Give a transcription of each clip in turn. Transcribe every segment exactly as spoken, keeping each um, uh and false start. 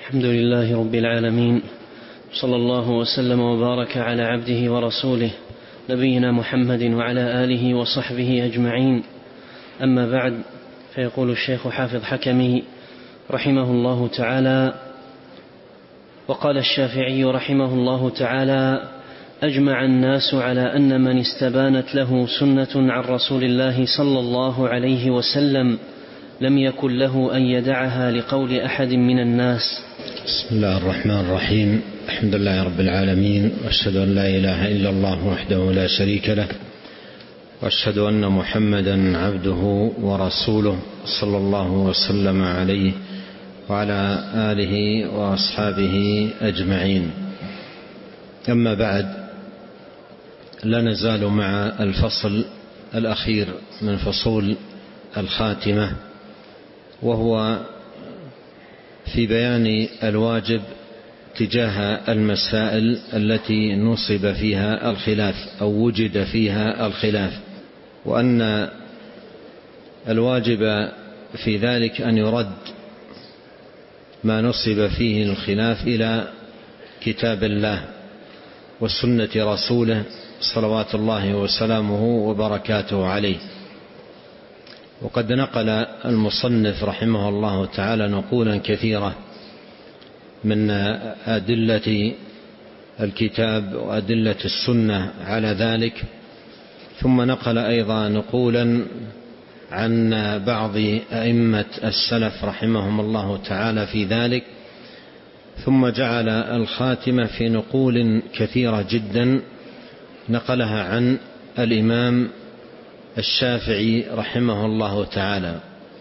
الحمد لله رب العالمين، صلى الله وسلم وبارك على عبده ورسوله نبينا محمد وعلى آله وصحبه أجمعين. أما بعد، فيقول الشيخ حافظ حكمي رحمه الله تعالى: وقال الشافعي رحمه الله تعالى: أجمع الناس على أن من استبانت له سنة عن رسول الله صلى الله عليه وسلم لم يكن له أن يدعها لقول أحد من الناس. بسم الله الرحمن الرحيم. الحمد لله رب العالمين، وأشهد أن لا إله إلا الله وحده لا شريك له، وأشهد أن محمدا عبده ورسوله صلى الله وسلم عليه وعلى آله وأصحابه أجمعين. أما بعد، لا نزال مع الفصل الأخير من فصول الخاتمة، وهو في بيان الواجب تجاه المسائل التي نصب فيها الخلاف أو وجد فيها الخلاف، وأن الواجب في ذلك أن يرد ما نصب فيه الخلاف إلى كتاب الله وسنة رسوله صلوات الله وسلامه وبركاته عليه. وقد نقل المصنف رحمه الله تعالى نقولا كثيرة من أدلة الكتاب وأدلة السنة على ذلك، ثم نقل أيضا نقولا عن بعض أئمة السلف رحمهم الله تعالى في ذلك، ثم جعل الخاتمة في نقول كثيرة جدا نقلها عن الإمام الشافعي رحمه الله تعالى.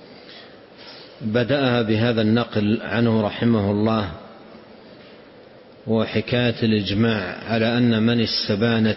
بدأها بهذا النقل عنه رحمه الله، وحكاية الإجماع على أن من استبانت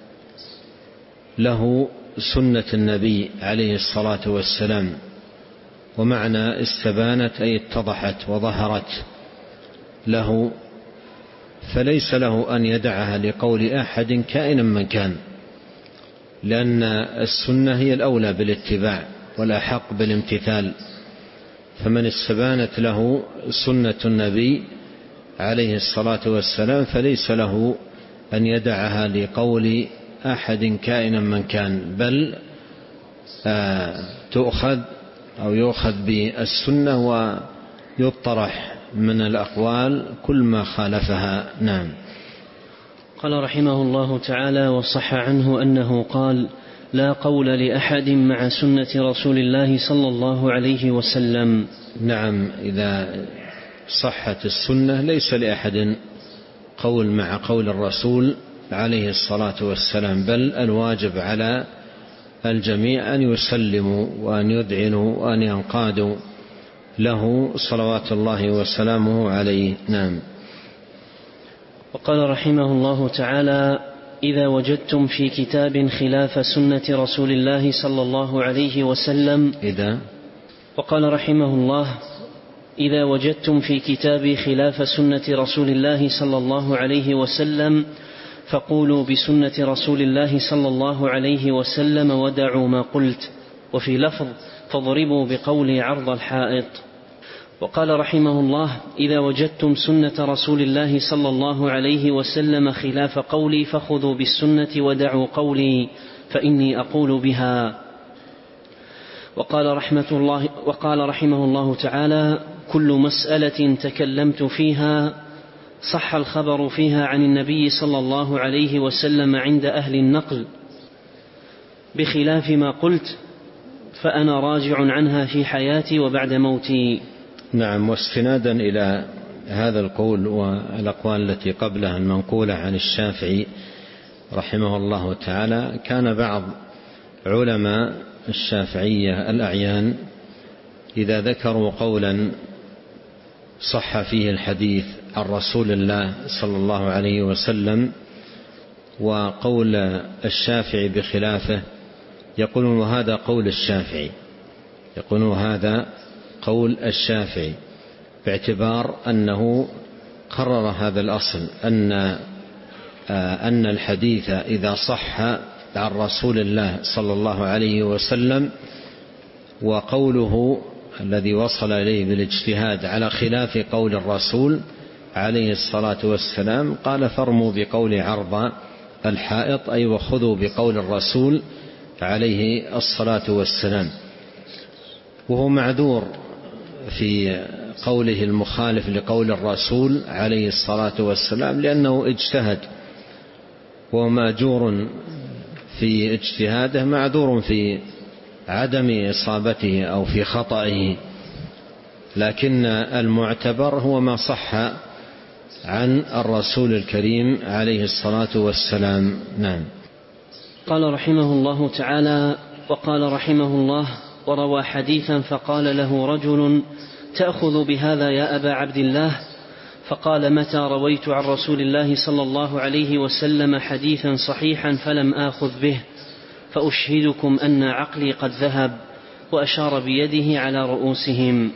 له سنة النبي عليه الصلاة والسلام، ومعنى استبانت أي اتضحت وظهرت له، فليس له أن يدعها لقول أحد كائنا من كان، لأن السنة هي الأولى بالاتباع والأحق بالامتثال. فمن استبانت له سنة النبي عليه الصلاة والسلام فليس له أن يدعها لقول أحد كائنا من كان، بل آه تؤخذ أو يؤخذ بالسنة ويطرح من الأقوال كل ما خالفها. نعم. قال رحمه الله تعالى: وصح عنه أنه قال: لا قول لأحد مع سنة رسول الله صلى الله عليه وسلم. نعم، إذا صحت السنة ليس لأحد قول مع قول الرسول عليه الصلاة والسلام، بل الواجب على الجميع أن يسلموا وأن يذعنوا وأن ينقادوا له صلوات الله وسلامه عليه. نعم. وقال رحمه الله تعالى: إذا وجدتم في كتاب خلاف سنة رسول الله صلى الله عليه وسلم إذا وقال رحمه الله: إذا وجدتم في كتاب خلاف سنة رسول الله صلى الله عليه وسلم فقولوا بسنة رسول الله صلى الله عليه وسلم ودعوا ما قلت. وفي لفظ: فاضربوا بقولي عرض الحائط. وقال رحمه الله: إذا وجدتم سنة رسول الله صلى الله عليه وسلم خلاف قولي فخذوا بالسنة ودعوا قولي فإني أقول بها. وقال رحمة الله وقال رحمه الله تعالى: كل مسألة تكلمت فيها صح الخبر فيها عن النبي صلى الله عليه وسلم عند أهل النقل بخلاف ما قلت فأنا راجع عنها في حياتي وبعد موتي. نعم. واستنادا إلى هذا القول والأقوال التي قبلها المنقولة عن الشافعي رحمه الله تعالى، كان بعض علماء الشافعية الأعيان إذا ذكروا قولا صح فيه الحديث عن رسول الله صلى الله عليه وسلم وقول الشافعي بخلافه يقولون وهذا قول الشافعي، يقولون هذا قول الشافعي، باعتبار أنه قرر هذا الأصل أن أن الحديث إذا صح عن رسول الله صلى الله عليه وسلم وقوله الذي وصل إليه بالاجتهاد على خلاف قول الرسول عليه الصلاة والسلام قال فارموا بقول عرض الحائط، أي وخذوا بقول الرسول عليه الصلاة والسلام. وهو معذور في قوله المخالف لقول الرسول عليه الصلاة والسلام لأنه اجتهد، ومأجور في اجتهاده معذور في عدم إصابته أو في خطئه، لكن المعتبر هو ما صح عن الرسول الكريم عليه الصلاة والسلام. نعم. قال رحمه الله تعالى: وقال رحمه الله: وروى حديثا فقال له رجل: تأخذ بهذا يا أبا عبد الله؟ فقال: متى رويت عن رسول الله صلى الله عليه وسلم حديثا صحيحا فلم آخذ به، فأشهدكم أن عقلي قد ذهب. وأشار بيده على رؤوسهم.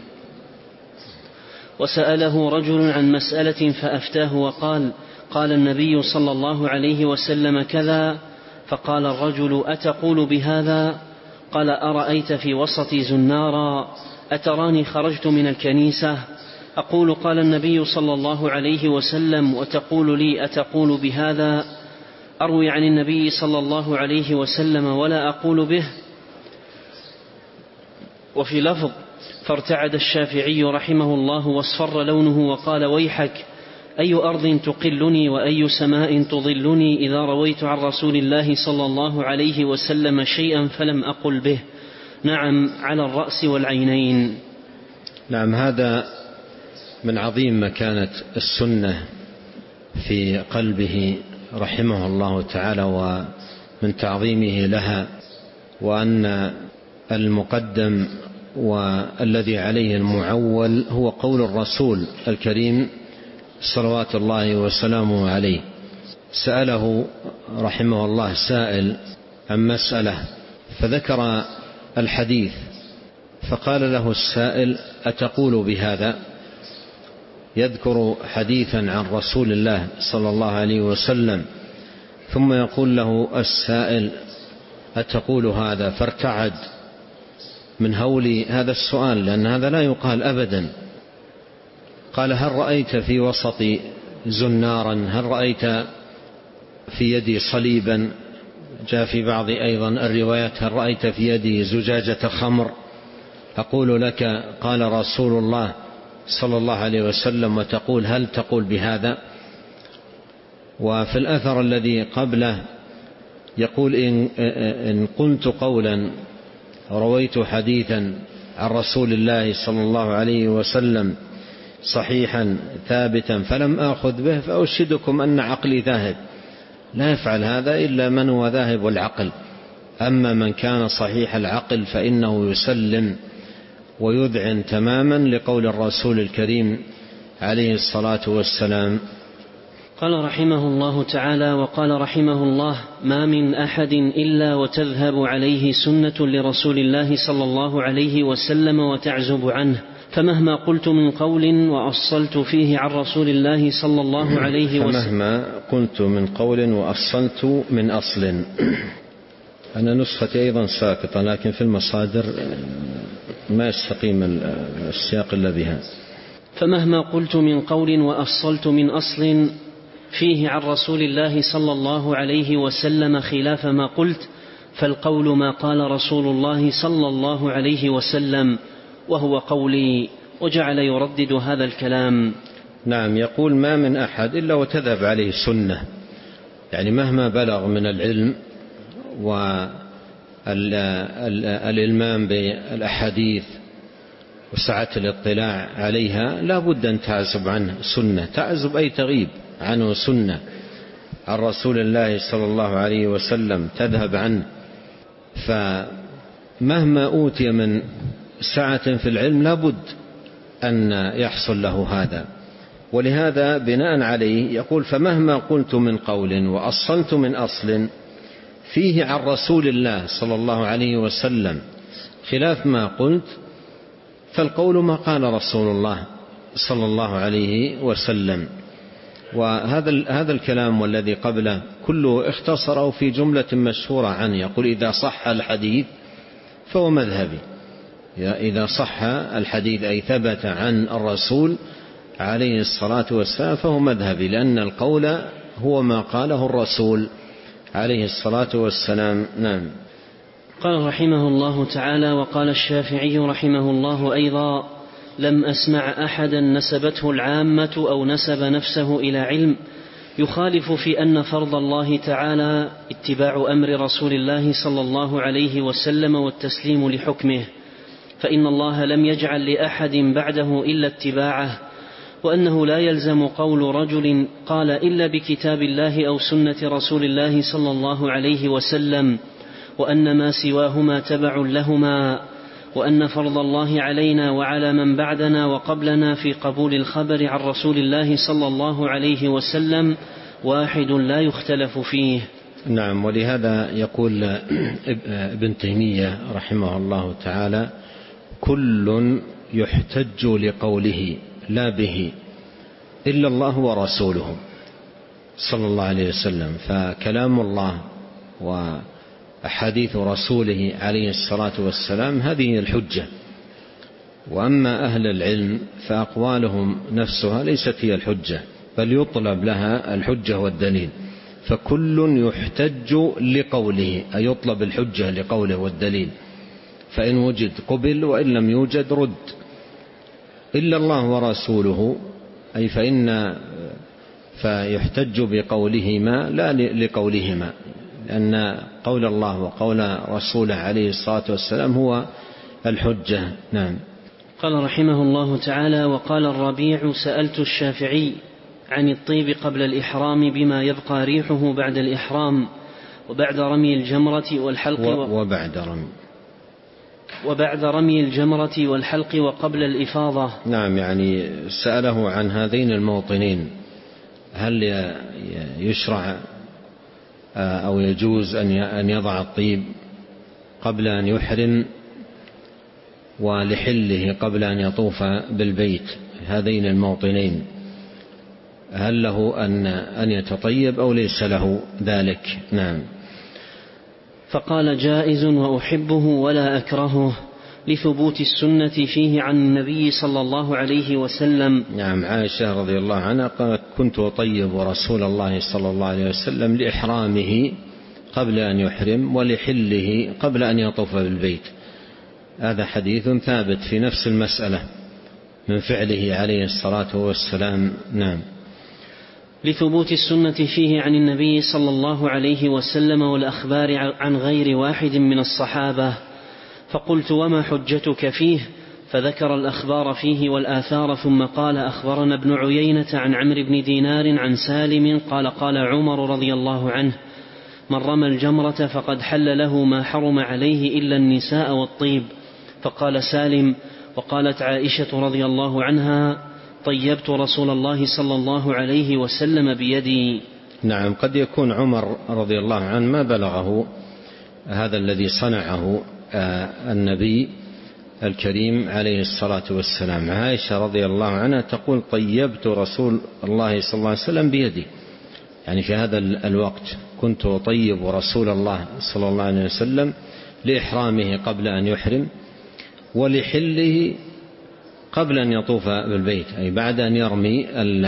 وسأله رجل عن مسألة فأفتاه وقال: قال النبي صلى الله عليه وسلم كذا. فقال الرجل: أتقول بهذا؟ قال: أرأيت في وسط زنارا أتراني خرجت من الكنيسة أقول قال النبي صلى الله عليه وسلم، وتقول لي أتقول بهذا؟ أروي عن النبي صلى الله عليه وسلم ولا أقول به. وفي لفظ: فارتعد الشافعي رحمه الله واصفر لونه وقال: ويحك، أي أرض تقلني وأي سماء تظلني إذا رويت عن رسول الله صلى الله عليه وسلم شيئا فلم أقل به؟ نعم، على الرأس والعينين. نعم، هذا من عظيم مكانة السنة في قلبه رحمه الله تعالى ومن تعظيمه لها، وأن المقدم والذي عليه المعول هو قول الرسول الكريم صلوات الله وسلامه عليه. سأله رحمه الله سائل عن مسألة فذكر الحديث، فقال له السائل: أتقول بهذا؟ يذكر حديثا عن رسول الله صلى الله عليه وسلم، ثم يقول له السائل: أتقول هذا؟ فارتعد من هول هذا السؤال، لأن هذا لا يقال أبدا. قال: هل رأيت في وسط زنارا؟ هل رأيت في يدي صليبا؟ جاء في بعض أيضا الروايات: هل رأيت في يدي زجاجة خمر؟ أقول لك: قال رسول الله صلى الله عليه وسلم، وتقول هل تقول بهذا؟ وفي الأثر الذي قبله يقول: إن, إن قلت قولا رويت حديثا عن رسول الله صلى الله عليه وسلم صحيحا ثابتا فلم آخذ به فأشهدكم أن عقلي ذاهب. لا يفعل هذا إلا من هو ذاهب العقل، أما من كان صحيح العقل فإنه يسلم ويذعن تماما لقول الرسول الكريم عليه الصلاة والسلام. قال رحمه الله تعالى: وقال رحمه الله: ما من أحد إلا وتذهب عليه سنة لرسول الله صلى الله عليه وسلم وتعزب عنه، فمهما قلت من قول وأصلت فيه عن رسول الله صلى الله عليه وسلم فمهما قلت من قول وأصلت من أصل. أنا نسختي أيضا ساقطة، لكن في المصادر ما يستقيم السياق إلا بها. فمهما قلت من قول وأصلت من أصل فيه عن رسول الله صلى الله عليه وسلم خلاف ما قلت، فالقول ما قال رسول الله صلى الله عليه وسلم وهو قولي. وجعل يردد هذا الكلام. نعم، يقول: ما من أحد إلا وتذهب عليه سنة، يعني مهما بلغ من العلم والإلمام بالأحاديث وسعة الاطلاع عليها لا بد أن تعزب عنه سنة. تعزب أي تغيب عنه سنة عن رسول الله صلى الله عليه وسلم، تذهب عنه. فمهما أوتي من سعة في العلم لا بد أن يحصل له هذا. ولهذا بناء عليه يقول: فمهما قلت من قول وأصلت من أصل فيه عن رسول الله صلى الله عليه وسلم خلاف ما قلت، فالقول ما قال رسول الله صلى الله عليه وسلم. وهذا هذا الكلام والذي قبله كله اختصره في جملة مشهورة عنه، يقول: إذا صح الحديث فهو مذهبي. إذا صح الحديث أي ثبت عن الرسول عليه الصلاة والسلام فهو مذهبي، لأن القول هو ما قاله الرسول عليه الصلاة والسلام. نعم. قال رحمه الله تعالى: وقال الشافعي رحمه الله أيضا: لم أسمع أحدا نسبته العامة أو نسب نفسه إلى علم يخالف في أن فرض الله تعالى اتباع أمر رسول الله صلى الله عليه وسلم والتسليم لحكمه، فإن الله لم يجعل لأحد بعده إلا اتباعه، وأنه لا يلزم قول رجل قال إلا بكتاب الله أو سنة رسول الله صلى الله عليه وسلم، وأن ما سواهما تبع لهما، وأن فرض الله علينا وعلى من بعدنا وقبلنا في قبول الخبر عن رسول الله صلى الله عليه وسلم واحد لا يختلف فيه. نعم. ولهذا يقول ابن تيمية رحمه الله تعالى: كل يحتج لقوله لا به إلا الله ورسوله صلى الله عليه وسلم. فكلام الله وأحاديث رسوله عليه الصلاة والسلام هذه الحجة. وأما أهل العلم فأقوالهم نفسها ليست هي الحجة، بل يطلب لها الحجة والدليل. فكل يحتج لقوله أي يطلب الحجة لقوله والدليل، فإن وجد قبل وإن لم يوجد رد. إلا الله ورسوله أي فإن فيحتج بقولهما لا لقولهما، لأن قول الله وقول رسوله عليه الصلاة والسلام هو الحجة. نعم. قال رحمه الله تعالى: وقال الربيع: سألت الشافعي عن الطيب قبل الإحرام بما يبقى ريحه بعد الإحرام وبعد رمي الجمرة والحلق و... وبعد رمي وبعد رمي الجمرة والحلق وقبل الإفاضة. نعم، يعني سأله عن هذين الموطنين: هل يشرع أو يجوز أن يضع الطيب قبل أن يحرم ولحله قبل أن يطوف بالبيت، هذين الموطنين هل له أن أن يتطيب أو ليس له ذلك؟ نعم. فقال: جائز وأحبه ولا أكرهه لثبوت السنة فيه عن النبي صلى الله عليه وسلم. نعم. عائشة رضي الله عنها قالت: كنت أطيب رسول الله صلى الله عليه وسلم لإحرامه قبل أن يحرم ولحله قبل أن يطوف بالبيت. هذا حديث ثابت في نفس المسألة من فعله عليه الصلاة والسلام. نعم. لثبوت السنة فيه عن النبي صلى الله عليه وسلم والأخبار عن غير واحد من الصحابة. فقلت: وما حجتك فيه؟ فذكر الأخبار فيه والآثار، ثم قال: أخبرنا ابن عيينة عن عمرو بن دينار عن سالم قال: قال عمر رضي الله عنه: من رمى الجمرة فقد حل له ما حرم عليه إلا النساء والطيب. فقال سالم: وقالت عائشة رضي الله عنها: طيبت رسول الله صلى الله عليه وسلم بيدي. نعم. قد يكون عمر رضي الله عنه ما بلغه هذا الذي صنعه النبي الكريم عليه الصلاة والسلام. عائشة رضي الله عنها تقول: طيبت رسول الله صلى الله عليه وسلم بيدي، يعني في هذا الوقت كنت أطيب رسول الله صلى الله عليه وسلم لإحرامه قبل أن يحرم ولحله قبل أن يطوف بالبيت، أي بعد أن يرمي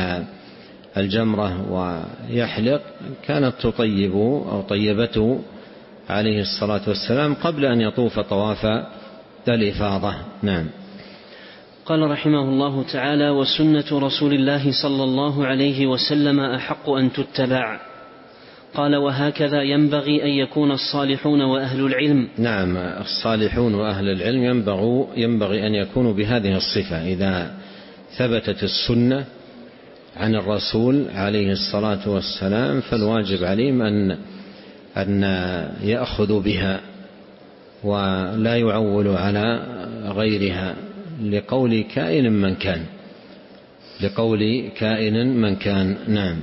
الجمرة ويحلق كانت تطيبه أو طيبته عليه الصلاة والسلام قبل أن يطوف طواف الإفاضة. نعم. قال رحمه الله تعالى: وسنة رسول الله صلى الله عليه وسلم أحق أن تتبع. قال: وهكذا ينبغي أن يكون الصالحون وأهل العلم. نعم. الصالحون وأهل العلم ينبغي, ينبغي أن يكونوا بهذه الصفة. إذا ثبتت السنة عن الرسول عليه الصلاة والسلام فالواجب عليهم أن, أن يأخذوا بها ولا يعولوا على غيرها لقول كائن من كان لقول كائن من كان. نعم.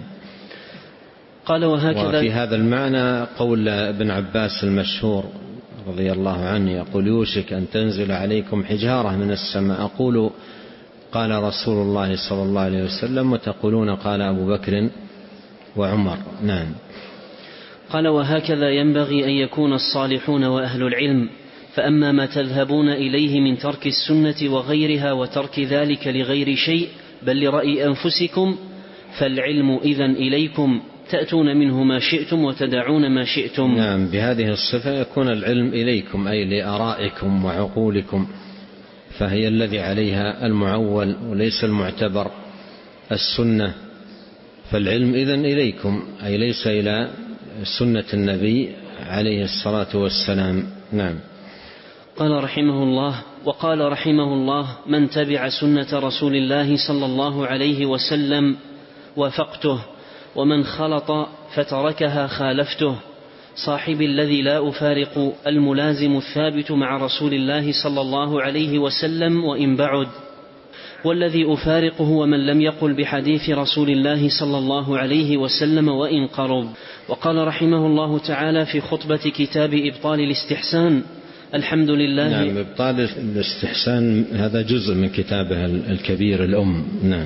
قال: وهكذا. وفي هذا المعنى قول ابن عباس المشهور رضي الله عنه يقول: يوشك أن تنزل عليكم حجارة من السماء، أقول قال رسول الله صلى الله عليه وسلم وتقولون قال أبو بكر وعمر. نعم. قال: وهكذا ينبغي أن يكون الصالحون وأهل العلم، فأما ما تذهبون إليه من ترك السنة وغيرها وترك ذلك لغير شيء بل لرأي أنفسكم فالعلم إذن إليكم تأتون منه ما شئتم وتدعون ما شئتم. نعم، بهذه الصفة يكون العلم إليكم أي لآرائكم وعقولكم، فهي الذي عليها المعول وليس المعتبر السنة، فالعلم إذن إليكم أي ليس إلى سنة النبي عليه الصلاة والسلام. نعم. قال رحمه الله: وقال رحمه الله: من تبع سنة رسول الله صلى الله عليه وسلم وافقته، ومن خلط فتركها خالفته. صاحب الذي لا أفارق الملازم الثابت مع رسول الله صلى الله عليه وسلم وإن بعد، والذي أفارقه ومن لم يقل بحديث رسول الله صلى الله عليه وسلم وإن قرب. وقال رحمه الله تعالى في خطبة كتاب إبطال الاستحسان: الحمد لله. نعم، إبطال الاستحسان هذا جزء من كتابه الكبير الأم. نعم.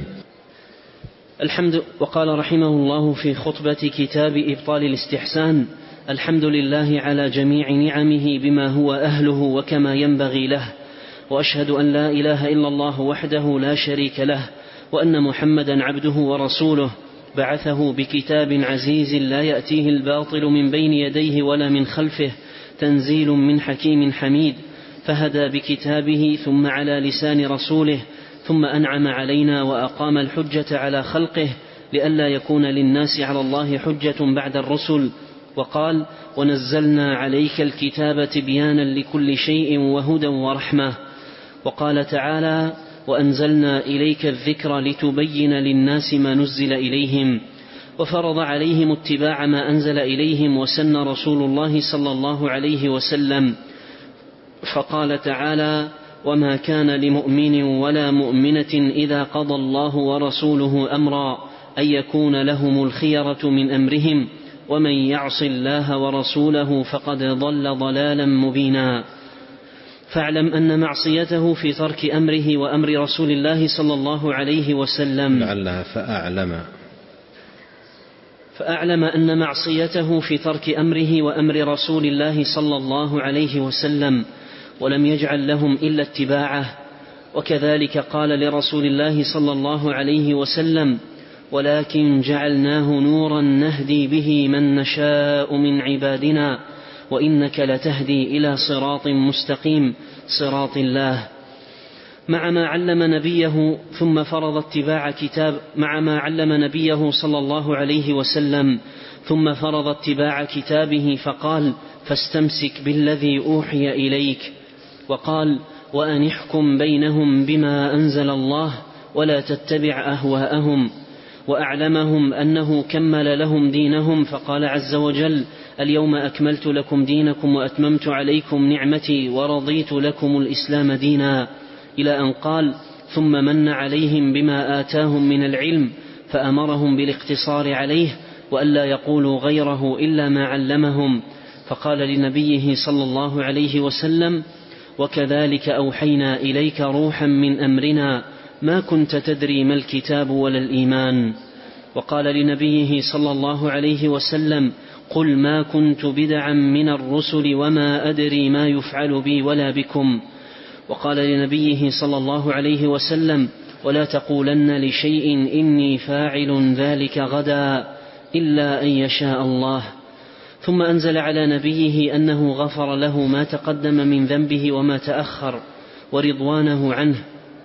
الحمد. وقال رحمه الله في خطبة كتاب إبطال الاستحسان: الحمد لله على جميع نعمه بما هو أهله وكما ينبغي له، وأشهد أن لا إله إلا الله وحده لا شريك له، وأن محمدا عبده ورسوله بعثه بكتاب عزيز لا يأتيه الباطل من بين يديه ولا من خلفه، تنزيل من حكيم حميد، فهدى بكتابه ثم على لسان رسوله، ثم أنعم علينا وأقام الحجة على خلقه لئلا يكون للناس على الله حجة بعد الرسل. وقال: ونزلنا عليك الكتاب تبيانا لكل شيء وهدى ورحمة. وقال تعالى: وأنزلنا إليك الذكر لتبين للناس ما نزل إليهم. وفرض عليهم اتباع ما أنزل إليهم وسن رسول الله صلى الله عليه وسلم، فقال تعالى: وما كان لمؤمن ولا مؤمنة إذا قضى الله ورسوله أمرا أن يكون لهم الخيرة من أمرهم ومن يعص الله ورسوله فقد ضل ضلالا مبينا. فاعلم أن معصيته في ترك أمره وأمر رسول الله صلى الله عليه وسلم لعلها فأعلم فأعلم أن معصيته في ترك أمره وأمر رسول الله صلى الله عليه وسلم، ولم يجعل لهم إلا اتباعه. وكذلك قال لرسول الله صلى الله عليه وسلم: ولكن جعلناه نورا نهدي به من نشاء من عبادنا وإنك لتهدي إلى صراط مستقيم صراط الله. مع ما علم نبيه ثم فرض اتباع كتاب مع ما علم نبيه صلى الله عليه وسلم ثم فرض اتباع كتابه، فقال: فاستمسك بالذي أوحي إليك. وقال: وأن احكم بينهم بما أنزل الله ولا تتبع أهواءهم. وأعلمهم أنه كمل لهم دينهم، فقال عز وجل: اليوم أكملت لكم دينكم وأتممت عليكم نعمتي ورضيت لكم الإسلام دينا، إلى أن قال: ثم من عليهم بما آتاهم من العلم، فأمرهم بالاقتصار عليه وألا يقولوا غيره إلا ما علمهم. فقال لنبيه صلى الله عليه وسلم: وكذلك أوحينا إليك روحا من أمرنا ما كنت تدري ما الكتاب ولا الإيمان. وقال لنبيه صلى الله عليه وسلم: قل ما كنت بدعا من الرسل وما أدري ما يفعل بي ولا بكم. وقال لنبيه صلى الله عليه وسلم: ولا تقولن لشيء إني فاعل ذلك غدا إلا أن يشاء الله. ثم أنزل على نبيه أنه غفر له ما تقدم من ذنبه وما تأخر ورضوانه عنه،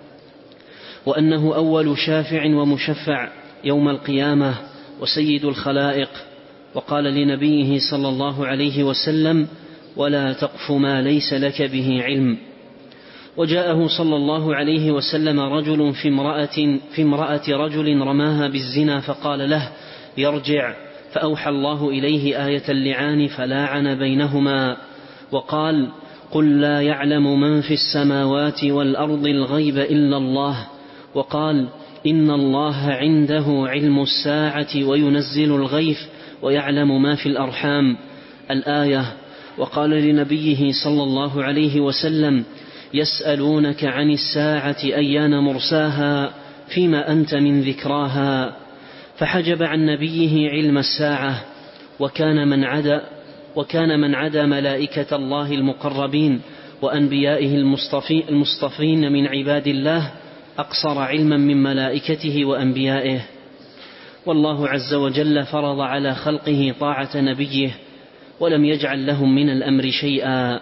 وأنه أول شافع ومشفع يوم القيامة وسيد الخلائق. وقال لنبيه صلى الله عليه وسلم: ولا تقف ما ليس لك به علم. وجاءه صلى الله عليه وسلم رجل في امرأة, في امرأة رجل رماها بالزنا، فقال له: يرجع. فأوحى الله إليه آية اللعان فلاعن بينهما، وقال: قل لا يعلم من في السماوات والأرض الغيب إلا الله. وقال: إن الله عنده علم الساعة وينزل الغيث ويعلم ما في الأرحام. الآية. وقال لنبيه صلى الله عليه وسلم: يسألونك عن الساعة أيان مرساها فيما أنت من ذكراها. فحجب عن نبيه علم الساعة. وكان من عدا وكان من عدا ملائكة الله المقربين وأنبيائه المصطفي المصطفين من عباد الله أقصر علما من ملائكته وأنبيائه. والله عز وجل فرض على خلقه طاعة نبيه ولم يجعل لهم من الأمر شيئا.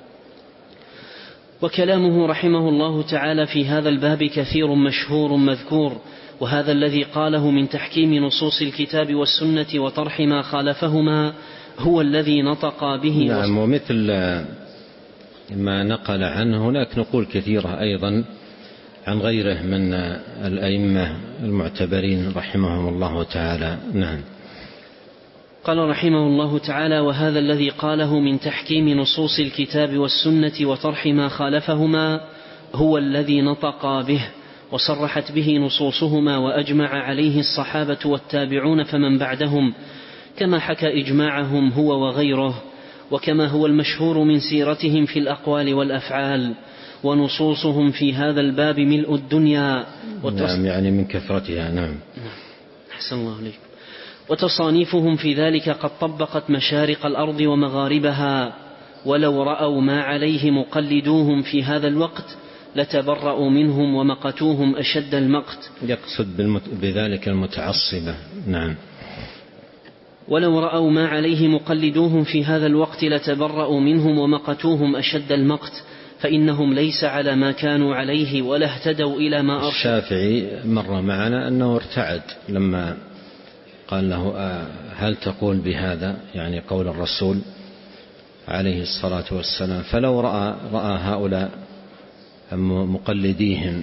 وكلامه رحمه الله تعالى في هذا الباب كثير مشهور مذكور، وهذا الذي قاله من تحكيم نصوص الكتاب والسنة وطرح ما خالفهما هو الذي نطق به. نعم، ومثل ما نقل عنه هناك نقول كثيرة أيضا عن غيره من الأئمة المعتبرين رحمهم الله تعالى. نعم. قال رحمه الله تعالى: وهذا الذي قاله من تحكيم نصوص الكتاب والسنة وطرح ما خالفهما هو الذي نطق به وصرحت به نصوصهما وأجمع عليه الصحابة والتابعون فمن بعدهم، كما حكى إجماعهم هو وغيره، وكما هو المشهور من سيرتهم في الأقوال والأفعال. ونصوصهم في هذا الباب ملء الدنيا وتص... نعم، يعني من كثرتها. نعم. أحسن الله عليكم. وتصانيفهم في ذلك قد طبقت مشارق الأرض ومغاربها، ولو رأوا ما عليه مقلدوهم في هذا الوقت لتبرأوا منهم ومقتوهم أشد المقت. يقصد بالمت... بذلك المتعصبة. نعم. ولو رأوا ما عليه مقلدوهم في هذا الوقت لتبرأوا منهم ومقتوهم أشد المقت، فإنهم ليس على ما كانوا عليه ولا اهتدوا إلى ما أرشد. الشافعي مر معنا أنه ارتعد لما قال له: هل تقول بهذا، يعني قول الرسول عليه الصلاة والسلام؟ فلو رأى, رأى هؤلاء مقلديهم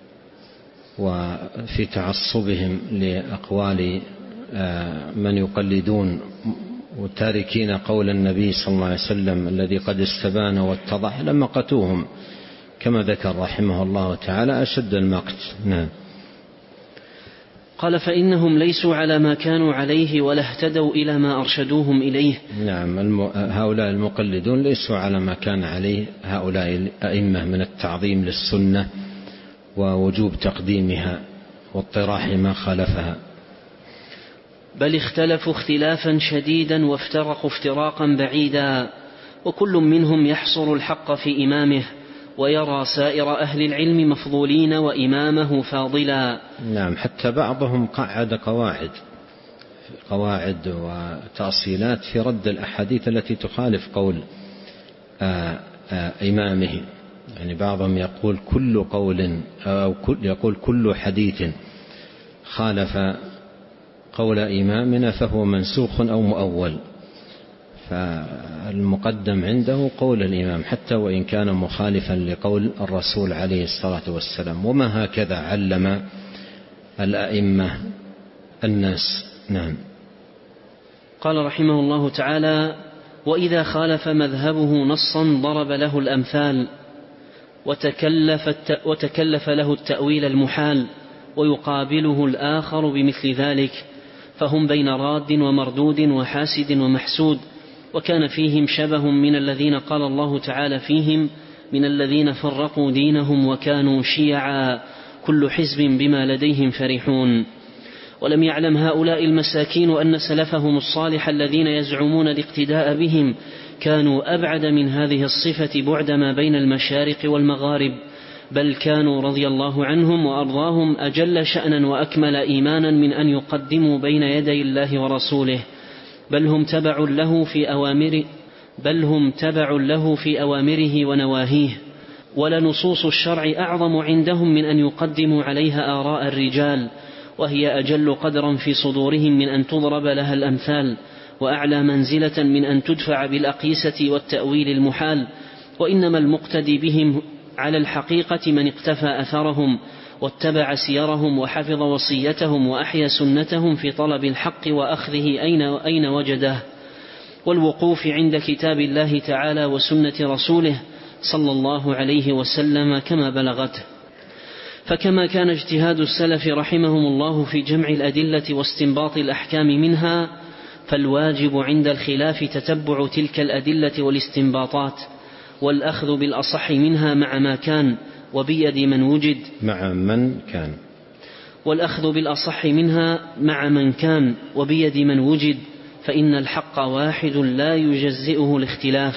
وفي تعصبهم لأقوال من يقلدون وتاركين قول النبي صلى الله عليه وسلم الذي قد استبان واتضح لما قتوهم كما ذكر رحمه الله تعالى أشد المقت. نعم. قال: فإنهم ليسوا على ما كانوا عليه ولا اهتدوا إلى ما أرشدوهم إليه. نعم، الم... هؤلاء المقلدون ليسوا على ما كان عليه هؤلاء الأئمة من التعظيم للسنة ووجوب تقديمها واطراح ما خالفها، بل اختلفوا اختلافا شديدا وافترقوا افتراقا بعيدا، وكل منهم يحصر الحق في إمامه ويرى سائر أهل العلم مفضولين وإمامه فاضلا. نعم، حتى بعضهم قعد قواعد قواعد وتأصيلات في رد الأحاديث التي تخالف قول آآ آآ إمامه. يعني بعضهم يقول كل قول أو كل يقول كل حديث خالف قول إمامنا فهو منسوخ أو مؤول، فالمقدم عنده قول الإمام حتى وإن كان مخالفا لقول الرسول عليه الصلاة والسلام. وما هكذا علم الأئمة الناس. نعم. قال رحمه الله تعالى: وإذا خالف مذهبه نصا ضرب له الأمثال وتكلف, وتكلف له التأويل المحال، ويقابله الآخر بمثل ذلك، فهم بين راد ومردود وحاسد ومحسود. وكان فيهم شبه من الذين قال الله تعالى فيهم: من الذين فرقوا دينهم وكانوا شيعا كل حزب بما لديهم فرحون. ولم يعلم هؤلاء المساكين أن سلفهم الصالح الذين يزعمون الاقتداء بهم كانوا أبعد من هذه الصفة بعد ما بين المشارق والمغارب، بل كانوا رضي الله عنهم وأرضاهم أجل شأنا وأكمل إيمانا من أن يقدموا بين يدي الله ورسوله، بل هم تبع له في أوامره بل هم تبع له في أوامره ونواهيه. ولنصوص الشرع أعظم عندهم من أن يقدموا عليها آراء الرجال، وهي أجل قدرا في صدورهم من أن تضرب لها الأمثال، وأعلى منزلة من أن تدفع بالأقيسة والتأويل المحال. وإنما المقتدي بهم على الحقيقة من اقتفى أثرهم واتبع سيرهم وحفظ وصيتهم وأحيا سنتهم في طلب الحق وأخذه أين, أين وجده، والوقوف عند كتاب الله تعالى وسنة رسوله صلى الله عليه وسلم كما بلغته. فكما كان اجتهاد السلف رحمهم الله في جمع الأدلة واستنباط الأحكام منها، فالواجب عند الخلاف تتبع تلك الأدلة والاستنباطات والأخذ بالأصح منها مع ما كان وبيد من وجد مع من كان والأخذ بالأصح منها مع من كان وبيد من وجد، فإن الحق واحد لا يجزئه الاختلاف،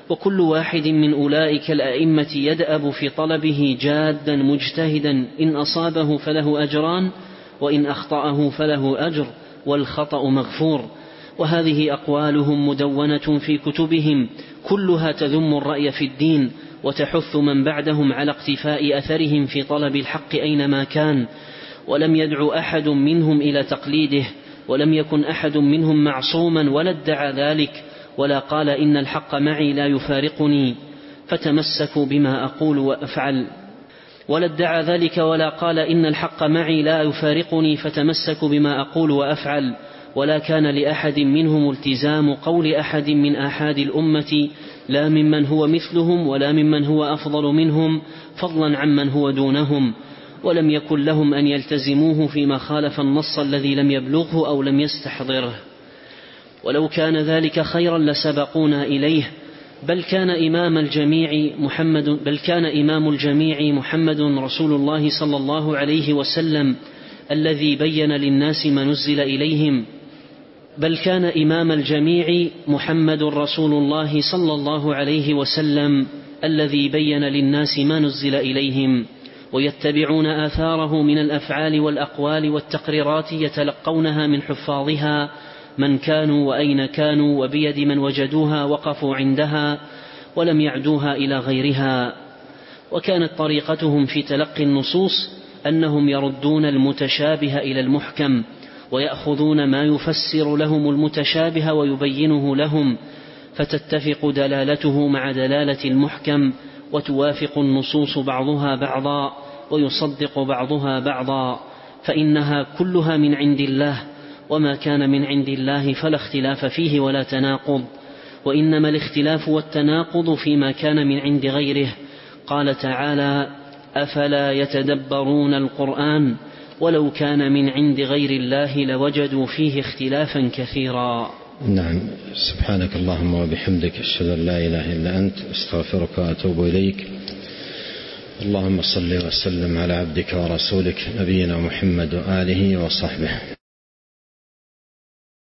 وكل واحد من أولئك الأئمة يدأب في طلبه جادا مجتهدا، إن أصابه فله أجران وإن أخطأه فله أجر والخطأ مغفور. وهذه أقوالهم مدونة في كتبهم كلها تذم الرأي في الدين وتحث من بعدهم على اقتفاء أثرهم في طلب الحق أينما كان، ولم يدعو أحد منهم إلى تقليده، ولم يكن أحد منهم معصوما ولا ادعى ذلك، ولا قال إن الحق معي لا يفارقني فتمسكوا بما أقول وأفعل ولا ادعى ذلك ولا قال إن الحق معي لا يفارقني فتمسكوا بما أقول وأفعل ولا كان لأحد منهم التزام قول أحد من آحاد الأمة، لا ممن هو مثلهم ولا ممن هو أفضل منهم، فضلا عمن هو دونهم، ولم يكن لهم أن يلتزموه فيما خالف النص الذي لم يبلغه أو لم يستحضره، ولو كان ذلك خيرا لسبقونا إليه، بل كان إمام الجميع محمد بل كان إمام الجميع محمد رسول الله صلى الله عليه وسلم الذي بين للناس ما نزل إليهم بل كان إمام الجميع محمد رسول الله صلى الله عليه وسلم الذي بين للناس ما نزل إليهم، ويتبعون آثاره من الأفعال والأقوال والتقريرات يتلقونها من حفاظها من كانوا وأين كانوا، وبيد من وجدوها وقفوا عندها ولم يعدوها إلى غيرها. وكانت طريقتهم في تلقي النصوص أنهم يردون المتشابه إلى المحكم، ويأخذون ما يفسر لهم المتشابه ويبينه لهم، فتتفق دلالته مع دلالة المحكم، وتوافق النصوص بعضها بعضا ويصدق بعضها بعضا، فإنها كلها من عند الله، وما كان من عند الله فلا اختلاف فيه ولا تناقض، وإنما الاختلاف والتناقض فيما كان من عند غيره. قال تعالى: أفلا يتدبرون القرآن ولو كان من عند غير الله لوجدوا فيه اختلافا كثيرا. نعم. سبحانك اللهم وبحمدك، أشهد أن لا إله إلا أنت، أستغفرك وأتوب إليك. اللهم صل وسلم على عبدك ورسولك نبينا محمد وآله وصحبه.